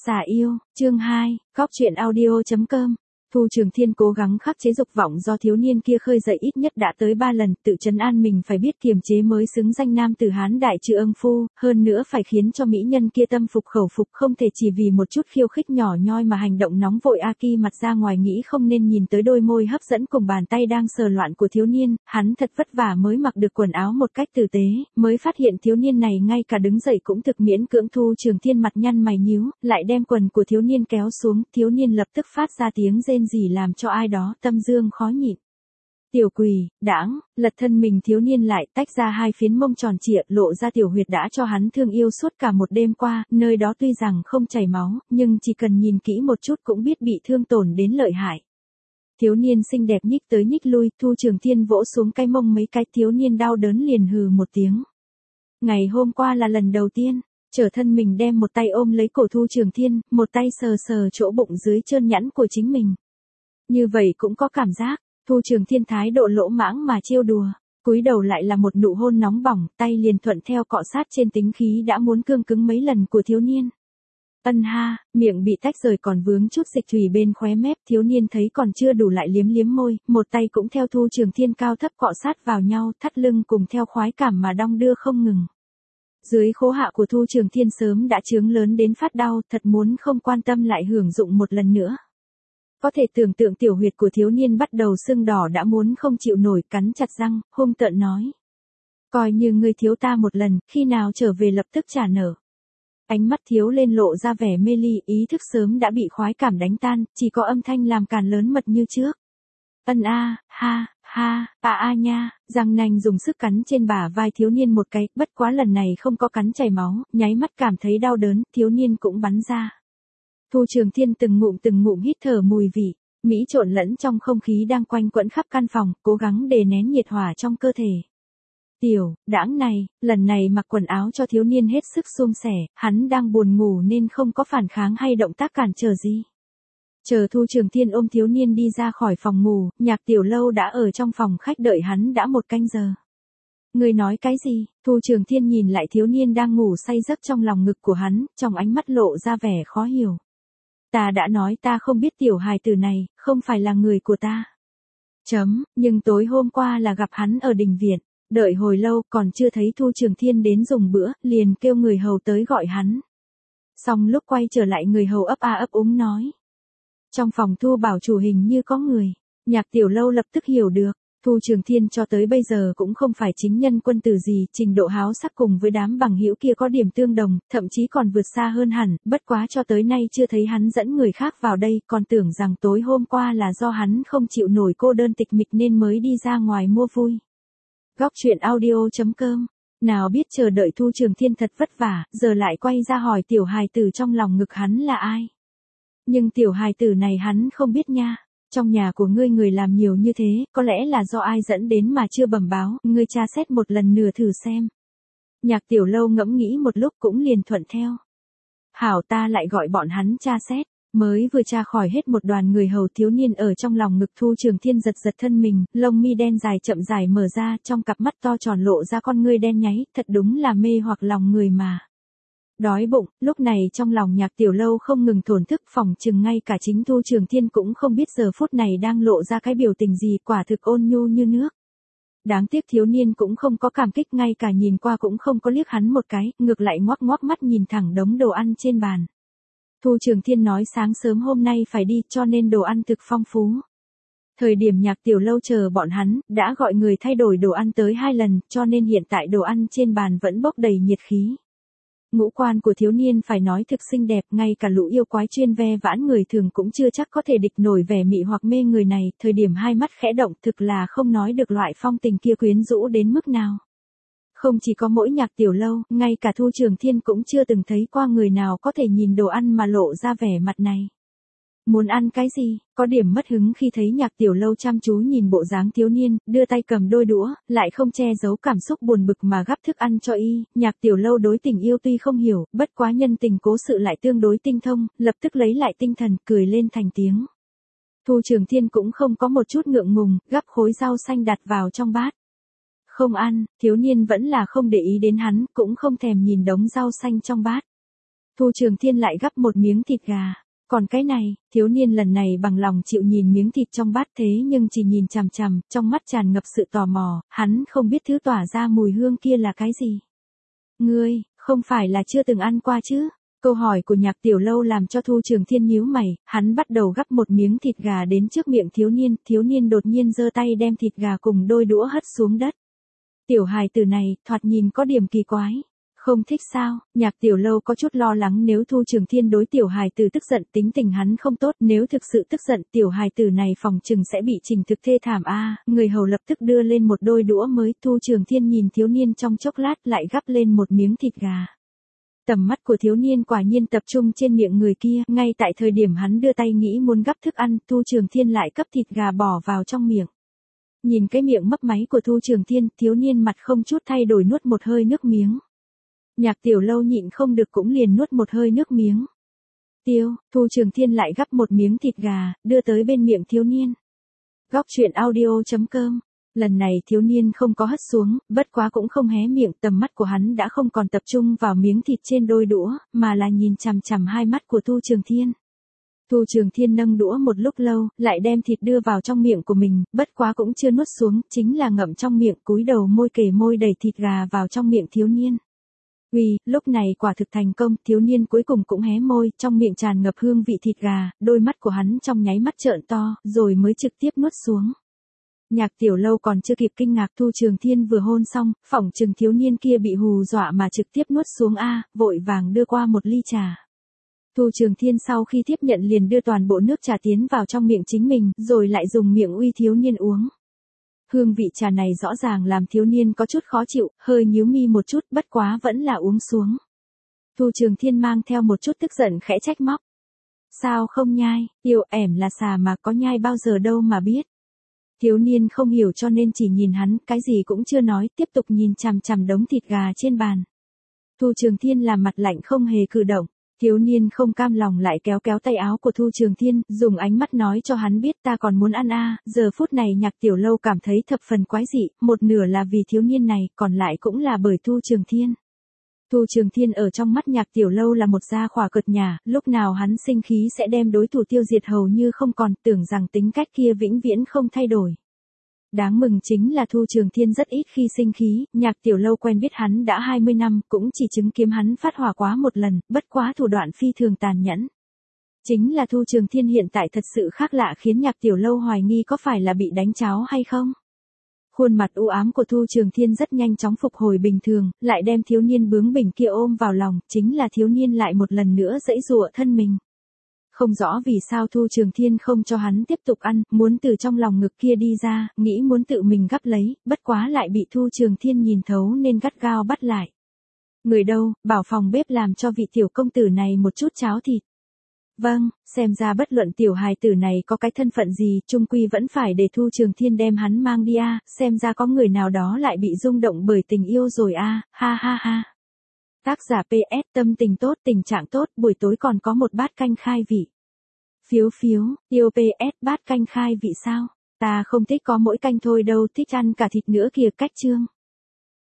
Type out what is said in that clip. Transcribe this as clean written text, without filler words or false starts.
Xà yêu, chương 2, Góc truyện audio.com. Thu Trường Thiên cố gắng khắc chế dục vọng do thiếu niên kia khơi dậy ít nhất đã tới 3 lần, tự trấn an mình phải biết kiềm chế mới xứng danh nam tử Hán đại trừ ưng phu, hơn nữa phải khiến cho mỹ nhân kia tâm phục khẩu phục, không thể chỉ vì một chút khiêu khích nhỏ nhoi mà hành động nóng vội. Aki mặt ra ngoài nghĩ không nên nhìn tới đôi môi hấp dẫn cùng bàn tay đang sờ loạn của thiếu niên, hắn thật vất vả mới mặc được quần áo một cách tử tế, mới phát hiện thiếu niên này ngay cả đứng dậy cũng thực miễn cưỡng. Thu Trường Thiên mặt nhăn mày nhíu, lại đem quần của thiếu niên kéo xuống, thiếu niên lập tức phát ra tiếng rên rỉ làm cho ai đó tâm dương khó nhịn. Tiểu quỷ, đãng, lật thân mình thiếu niên lại tách ra hai phiến mông tròn trịa, lộ ra tiểu huyệt đã cho hắn thương yêu suốt cả một đêm qua, nơi đó tuy rằng không chảy máu, nhưng chỉ cần nhìn kỹ một chút cũng biết bị thương tổn đến lợi hại. Thiếu niên xinh đẹp nhích tới nhích lui, Thu Trường Thiên vỗ xuống cái mông mấy cái, thiếu niên đau đớn liền hừ một tiếng. Ngày hôm qua là lần đầu tiên, trở thân mình đem một tay ôm lấy cổ Thu Trường Thiên, một tay sờ sờ chỗ bụng dưới trơn nhẵn của chính mình. Như vậy cũng có cảm giác. Thu Trường Thiên thái độ lỗ mãng mà trêu đùa, cúi đầu lại là một nụ hôn nóng bỏng, tay liền thuận theo cọ sát trên tính khí đã muốn cương cứng mấy lần của thiếu niên. Ân ha, miệng bị tách rời còn vướng chút dịch thủy bên khóe mép, thiếu niên thấy còn chưa đủ lại liếm liếm môi, một tay cũng theo Thu Trường Thiên cao thấp cọ sát vào nhau, thắt lưng cùng theo khoái cảm mà đong đưa không ngừng. Dưới khố hạ của Thu Trường Thiên sớm đã chướng lớn đến phát đau, thật muốn không quan tâm lại hưởng dụng một lần nữa. Có thể tưởng tượng tiểu huyệt của thiếu niên bắt đầu sưng đỏ đã muốn không chịu nổi, cắn chặt răng, hung tợn nói. Coi như ngươi thiếu ta một lần, khi nào trở về lập tức trả nợ. Ánh mắt thiếu lên lộ ra vẻ mê ly, ý thức sớm đã bị khoái cảm đánh tan, chỉ có âm thanh làm càn lớn mật như trước. Ân a, ha, nha, răng nanh dùng sức cắn trên bả vai thiếu niên một cái, bất quá lần này không có cắn chảy máu, nháy mắt cảm thấy đau đớn, thiếu niên cũng bắn ra. Thu Trường Thiên từng ngụm hít thở mùi vị, mỹ trộn lẫn trong không khí đang quanh quẩn khắp căn phòng, cố gắng đè nén nhiệt hỏa trong cơ thể. Tiểu, đãng này, lần này mặc quần áo cho thiếu niên hết sức suôn sẻ, hắn đang buồn ngủ nên không có phản kháng hay động tác cản trở gì. Chờ Thu Trường Thiên ôm thiếu niên đi ra khỏi phòng ngủ, Nhạc Tiểu Lâu đã ở trong phòng khách đợi hắn đã một canh giờ. Người nói cái gì? Thu Trường Thiên nhìn lại thiếu niên đang ngủ say giấc trong lòng ngực của hắn, trong ánh mắt lộ ra vẻ khó hiểu. Ta đã nói ta không biết tiểu hài tử này, không phải là người của ta. Nhưng tối hôm qua là gặp hắn ở đình viện, đợi hồi lâu còn chưa thấy Thu Trường Thiên đến dùng bữa, liền kêu người hầu tới gọi hắn. Xong lúc quay trở lại người hầu ấp a ấp úng nói. Trong phòng Thu bảo chủ hình như có người, Nhạc Tiểu Lâu lập tức hiểu được. Thu Trường Thiên cho tới bây giờ cũng không phải chính nhân quân tử gì, trình độ háo sắc cùng với đám bằng hữu kia có điểm tương đồng, thậm chí còn vượt xa hơn hẳn, bất quá cho tới nay chưa thấy hắn dẫn người khác vào đây, còn tưởng rằng tối hôm qua là do hắn không chịu nổi cô đơn tịch mịch nên mới đi ra ngoài mua vui. Góc truyện audio.com. Nào biết chờ đợi Thu Trường Thiên thật vất vả, giờ lại quay ra hỏi tiểu hài tử trong lòng ngực hắn là ai. Nhưng tiểu hài tử này hắn không biết nha. Trong nhà của ngươi người làm nhiều như thế, có lẽ là do ai dẫn đến mà chưa bẩm báo, ngươi tra xét một lần nửa thử xem. Nhạc Tiểu Lâu ngẫm nghĩ một lúc cũng liền thuận theo. Hảo, ta lại gọi bọn hắn tra xét. Mới vừa tra khỏi hết một đoàn người hầu, thiếu niên ở trong lòng ngực Thu Trường Thiên giật giật thân mình, lông mi đen dài chậm dài mở ra, trong cặp mắt to tròn lộ ra con ngươi đen nháy, thật đúng là mê hoặc lòng người mà. Đói bụng, lúc này trong lòng Nhạc Tiểu Lâu không ngừng thổn thức, phỏng chừng ngay cả chính Thu Trường Thiên cũng không biết giờ phút này đang lộ ra cái biểu tình gì, quả thực ôn nhu như nước. Đáng tiếc thiếu niên cũng không có cảm kích, ngay cả nhìn qua cũng không có liếc hắn một cái, ngược lại ngoác ngoác mắt nhìn thẳng đống đồ ăn trên bàn. Thu Trường Thiên nói sáng sớm hôm nay phải đi cho nên đồ ăn thực phong phú. Thời điểm Nhạc Tiểu Lâu chờ bọn hắn, đã gọi người thay đổi đồ ăn tới 2 lần, cho nên hiện tại đồ ăn trên bàn vẫn bốc đầy nhiệt khí. Ngũ quan của thiếu niên phải nói thực xinh đẹp, ngay cả lũ yêu quái chuyên ve vãn người thường cũng chưa chắc có thể địch nổi vẻ mị hoặc mê người này, thời điểm hai mắt khẽ động thực là không nói được loại phong tình kia quyến rũ đến mức nào. Không chỉ có mỗi Nhạc Tiểu Lâu, ngay cả Thu Trường Thiên cũng chưa từng thấy qua người nào có thể nhìn đồ ăn mà lộ ra vẻ mặt này. Muốn ăn cái gì? Có điểm mất hứng khi thấy Nhạc Tiểu Lâu chăm chú nhìn bộ dáng thiếu niên, đưa tay cầm đôi đũa, lại không che giấu cảm xúc buồn bực mà gắp thức ăn cho y. Nhạc Tiểu Lâu đối tình yêu tuy không hiểu, bất quá nhân tình cố sự lại tương đối tinh thông, lập tức lấy lại tinh thần, cười lên thành tiếng. Thu Trường Thiên cũng không có một chút ngượng ngùng, gắp khối rau xanh đặt vào trong bát. Không ăn, thiếu niên vẫn là không để ý đến hắn, cũng không thèm nhìn đống rau xanh trong bát. Thu Trường Thiên lại gắp một miếng thịt gà. Còn cái này, thiếu niên lần này bằng lòng chịu nhìn miếng thịt trong bát thế nhưng chỉ nhìn chằm chằm, trong mắt tràn ngập sự tò mò, hắn không biết thứ tỏa ra mùi hương kia là cái gì. Ngươi, không phải là chưa từng ăn qua chứ? Câu hỏi của Nhạc Tiểu Lâu làm cho Thu Trường Thiên nhíu mày, hắn bắt đầu gắp một miếng thịt gà đến trước miệng thiếu niên đột nhiên giơ tay đem thịt gà cùng đôi đũa hất xuống đất. Tiểu hài tử này, thoạt nhìn có điểm kỳ quái. Không thích sao? Nhạc Tiểu Lâu có chút lo lắng nếu Thu Trường Thiên đối tiểu hài tử tức giận, tính tình hắn không tốt, nếu thực sự tức giận tiểu hài tử này phòng chừng sẽ bị trình thực thê thảm a. Người hầu lập tức đưa lên một đôi đũa mới, Thu Trường Thiên nhìn thiếu niên trong chốc lát lại gắp lên một miếng thịt gà. Tầm mắt của thiếu niên quả nhiên tập trung trên miệng người kia, ngay tại thời điểm hắn đưa tay nghĩ muốn gắp thức ăn, Thu Trường Thiên lại cấp thịt gà bỏ vào trong miệng. Nhìn cái miệng mấp máy của Thu Trường Thiên, thiếu niên mặt không chút thay đổi nuốt một hơi nước miếng. Nhạc Tiểu Lâu nhịn không được cũng liền nuốt một hơi nước miếng. Thu Trường Thiên lại gắp một miếng thịt gà, đưa tới bên miệng thiếu niên. Góc truyện audio.com. Lần này thiếu niên không có hất xuống, bất quá cũng không hé miệng, tầm mắt của hắn đã không còn tập trung vào miếng thịt trên đôi đũa, mà là nhìn chằm chằm hai mắt của Thu Trường Thiên. Thu Trường Thiên nâng đũa một lúc lâu, lại đem thịt đưa vào trong miệng của mình, bất quá cũng chưa nuốt xuống, chính là ngậm trong miệng, cúi đầu môi kề môi đẩy thịt gà vào trong miệng thiếu niên. Lúc này quả thực thành công, thiếu niên cuối cùng cũng hé môi, trong miệng tràn ngập hương vị thịt gà, đôi mắt của hắn trong nháy mắt trợn to, rồi mới trực tiếp nuốt xuống. Nhạc Tiểu Lâu còn chưa kịp kinh ngạc, Thu Trường Thiên vừa hôn xong, phỏng chừng thiếu niên kia bị hù dọa mà trực tiếp nuốt xuống vội vàng đưa qua một ly trà. Thu Trường Thiên sau khi tiếp nhận liền đưa toàn bộ nước trà tiến vào trong miệng chính mình, rồi lại dùng miệng uy thiếu niên uống. Hương vị trà này rõ ràng làm thiếu niên có chút khó chịu, hơi nhíu mi một chút, bất quá vẫn là uống xuống. Thu Trường Thiên mang theo một chút tức giận khẽ trách móc. Sao không nhai, Tiểu ẻm là xà mà có nhai bao giờ đâu mà biết. Thiếu niên không hiểu cho nên chỉ nhìn hắn, cái gì cũng chưa nói, tiếp tục nhìn chằm chằm đống thịt gà trên bàn. Thu Trường Thiên làm mặt lạnh không hề cử động. Thiếu niên không cam lòng lại kéo kéo tay áo của Thu Trường Thiên, dùng ánh mắt nói cho hắn biết ta còn muốn ăn giờ phút này Nhạc Tiểu Lâu cảm thấy thập phần quái dị, một nửa là vì thiếu niên này, còn lại cũng là bởi Thu Trường Thiên. Thu Trường Thiên ở trong mắt Nhạc Tiểu Lâu là một gia khỏa cợt nhả, lúc nào hắn sinh khí sẽ đem đối thủ tiêu diệt hầu như không còn, tưởng rằng tính cách kia vĩnh viễn không thay đổi. Đáng mừng chính là Thu Trường Thiên rất ít khi sinh khí, Nhạc Tiểu Lâu quen biết hắn đã 20 năm, cũng chỉ chứng kiến hắn phát hỏa quá một lần, bất quá thủ đoạn phi thường tàn nhẫn. Chính là Thu Trường Thiên hiện tại thật sự khác lạ khiến Nhạc Tiểu Lâu hoài nghi có phải là bị đánh cháo hay không. Khuôn mặt u ám của Thu Trường Thiên rất nhanh chóng phục hồi bình thường, lại đem thiếu niên bướng bỉnh kia ôm vào lòng, chính là thiếu niên lại một lần nữa giãy giụa thân mình. Không rõ vì sao Thu Trường Thiên không cho hắn tiếp tục ăn, muốn từ trong lòng ngực kia đi ra, nghĩ muốn tự mình gắp lấy, bất quá lại bị Thu Trường Thiên nhìn thấu nên gắt gao bắt lại. Người đâu, bảo phòng bếp làm cho vị tiểu công tử này một chút cháo thịt. Vâng, xem ra bất luận tiểu hài tử này có cái thân phận gì, chung quy vẫn phải để Thu Trường Thiên đem hắn mang đi xem ra có người nào đó lại bị rung động bởi tình yêu rồi ha ha ha. Tác giả PS tâm tình tốt, tình trạng tốt, buổi tối còn có một bát canh khai vị. Phiếu, yêu PS bát canh khai vị sao? Ta không thích có mỗi canh thôi đâu, thích ăn cả thịt nữa kìa, cách chương.